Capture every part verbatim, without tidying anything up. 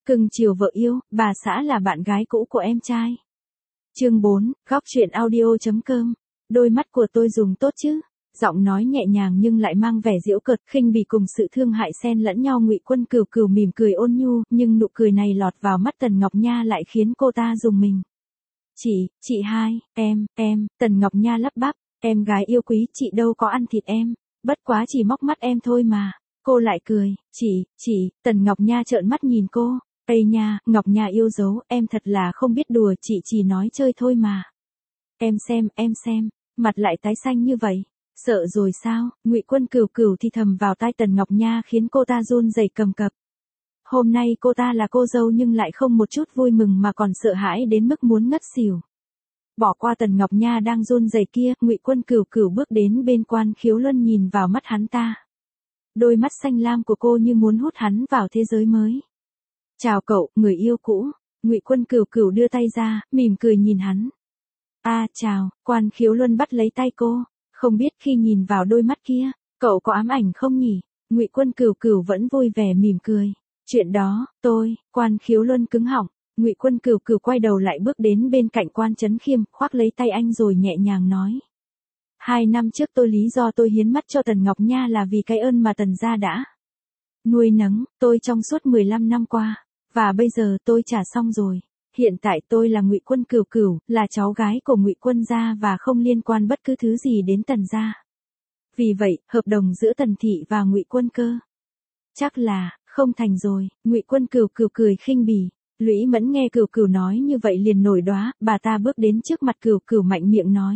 Cưng chiều vợ yêu, bà xã là bạn gái cũ của em trai. Chương bốn, góc truyện audio.com. Đôi mắt của tôi dùng tốt chứ? Giọng nói nhẹ nhàng nhưng lại mang vẻ giễu cợt, khinh bỉ cùng sự thương hại xen lẫn nhau. Ngụy Quân Cửu Cửu mỉm cười ôn nhu, nhưng nụ cười này lọt vào mắt Tần Ngọc Nha lại khiến cô ta rùng mình. Chị, chị hai, em, em, Tần Ngọc Nha lắp bắp, em gái yêu quý, chị đâu có ăn thịt em, bất quá chỉ móc mắt em thôi mà. Cô lại cười, chị, chị, Tần Ngọc Nha trợn mắt nhìn cô. Ây nha, Ngọc Nha yêu dấu, em thật là không biết đùa, chị chỉ nói chơi thôi mà. Em xem, em xem, mặt lại tái xanh như vậy, sợ rồi sao? Ngụy Quân Cửu Cửu thì thầm vào tai Tần Ngọc Nha khiến cô ta run rẩy cầm cập. Hôm nay cô ta là cô dâu nhưng lại không một chút vui mừng mà còn sợ hãi đến mức muốn ngất xỉu. Bỏ qua Tần Ngọc Nha đang run rẩy kia, Ngụy Quân Cửu Cửu bước đến bên Quan Khiếu Luân nhìn vào mắt hắn ta. Đôi mắt xanh lam của cô như muốn hút hắn vào thế giới mới. Chào cậu, người yêu cũ. Ngụy Quân Cửu Cửu đưa tay ra, mỉm cười nhìn hắn. A à, chào, Quan Khiếu Luân bắt lấy tay cô. Không biết khi nhìn vào đôi mắt kia, cậu có ám ảnh không nhỉ? Ngụy Quân Cửu Cửu vẫn vui vẻ mỉm cười. Chuyện đó, tôi, Quan Khiếu Luân cứng họng. Ngụy Quân Cửu Cửu quay đầu lại bước đến bên cạnh Quan Chấn Khiêm, khoác lấy tay anh rồi nhẹ nhàng nói. Hai năm trước tôi lý do tôi hiến mắt cho Tần Ngọc Nha là vì cái ơn mà Tần gia đã nuôi nấng tôi trong suốt mười lăm năm qua, và bây giờ tôi trả xong rồi. Hiện tại tôi là Ngụy Quân Cửu Cửu, là cháu gái của Ngụy Quân gia và không liên quan bất cứ thứ gì đến Tần gia. Vì vậy, hợp đồng giữa Tần thị và Ngụy Quân cơ chắc là không thành rồi. Ngụy Quân Cửu Cửu cười khinh bỉ. Lũy Mẫn nghe Cửu Cửu nói như vậy liền nổi đoá, bà ta bước đến trước mặt Cửu Cửu mạnh miệng nói.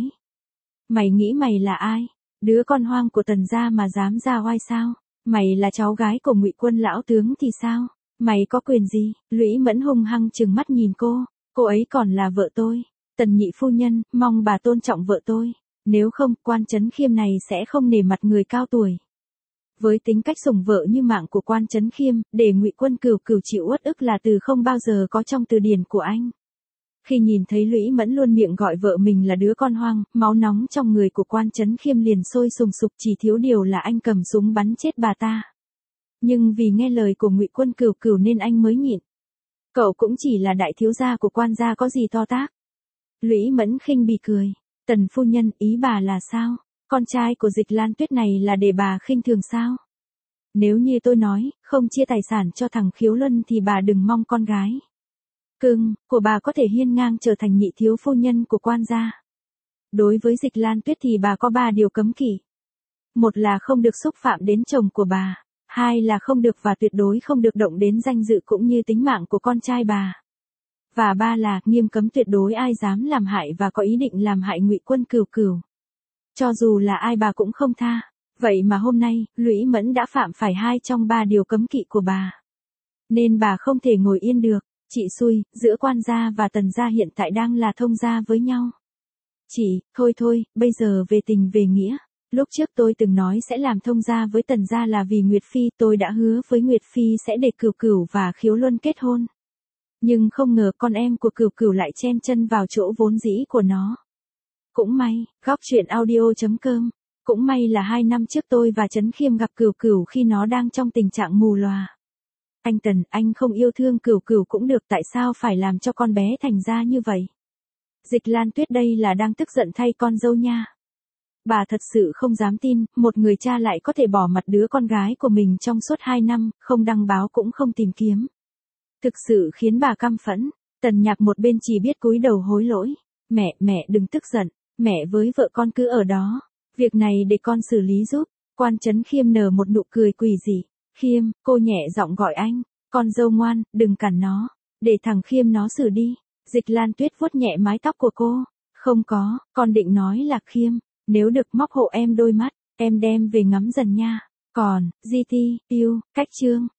Mày nghĩ mày là ai? Đứa con hoang của Tần gia mà dám ra oai sao? Mày là cháu gái của Ngụy Quân lão tướng thì sao? Mày có quyền gì? Lũy Mẫn hung hăng trừng mắt nhìn cô, cô ấy còn là vợ tôi. Tần nhị phu nhân, mong bà tôn trọng vợ tôi, nếu không, Quan Chấn Khiêm này sẽ không nể mặt người cao tuổi. Với tính cách sủng vợ như mạng của Quan Chấn Khiêm, để Ngụy Quân Cửu Cửu chịu uất ức là từ không bao giờ có trong từ điển của anh. Khi nhìn thấy Lũy Mẫn luôn miệng gọi vợ mình là đứa con hoang, máu nóng trong người của Quan Chấn Khiêm liền sôi sùng sục, chỉ thiếu điều là anh cầm súng bắn chết bà ta. Nhưng vì nghe lời của Ngụy Quân Cửu Cửu nên anh mới nhịn. Cậu cũng chỉ là đại thiếu gia của Quan gia có gì to tát. Lũy Mẫn khinh bỉ cười. Tần phu nhân, ý bà là sao? Con trai của Dịch Lan Tuyết này là để bà khinh thường sao? Nếu như tôi nói, không chia tài sản cho thằng Khiếu Luân thì bà đừng mong con gái cưng của bà có thể hiên ngang trở thành nhị thiếu phu nhân của Quan gia. Đối với Dịch Lan Tuyết thì bà có ba điều cấm kỵ. Một là không được xúc phạm đến chồng của bà. Hai là không được và tuyệt đối không được động đến danh dự cũng như tính mạng của con trai bà. Và ba là nghiêm cấm tuyệt đối ai dám làm hại và có ý định làm hại Ngụy Quân Cửu Cửu. Cho dù là ai bà cũng không tha. Vậy mà hôm nay, Lũy Mẫn đã phạm phải hai trong ba điều cấm kỵ của bà. Nên bà không thể ngồi yên được. Chị xui, giữa Quan gia và Tần gia hiện tại đang là thông gia với nhau. Chị, thôi thôi, bây giờ về tình về nghĩa. Lúc trước tôi từng nói sẽ làm thông gia với Tần gia là vì Nguyệt Phi, tôi đã hứa với Nguyệt Phi sẽ để Cửu Cửu và Khiếu Luân kết hôn. Nhưng không ngờ con em của Cửu Cửu lại chen chân vào chỗ vốn dĩ của nó. Cũng may, góc truyện audio.com. Cũng may là hai năm trước tôi và Trấn Khiêm gặp Cửu Cửu khi nó đang trong tình trạng mù lòa. Anh Tần, anh không yêu thương Cửu Cửu cũng được, tại sao phải làm cho con bé thành ra như vậy? Dịch Lan Tuyết đây là đang tức giận thay con dâu nha. Bà thật sự không dám tin, một người cha lại có thể bỏ mặt đứa con gái của mình trong suốt hai năm, không đăng báo cũng không tìm kiếm. Thực sự khiến bà căm phẫn. Tần Nhạc một bên chỉ biết cúi đầu hối lỗi. Mẹ, mẹ đừng tức giận, mẹ với vợ con cứ ở đó. Việc này để con xử lý giúp. Quan Chấn Khiêm nở một nụ cười quỷ dị. Khiêm, cô nhẹ giọng gọi anh. Con dâu ngoan, đừng cản nó. Để thằng Khiêm nó xử đi. Dịch Lan Tuyết vuốt nhẹ mái tóc của cô. Không có, con định nói là Khiêm. Nếu được móc hộ em đôi mắt, em đem về ngắm dần nha. Còn, gi ti, yêu, cách chương.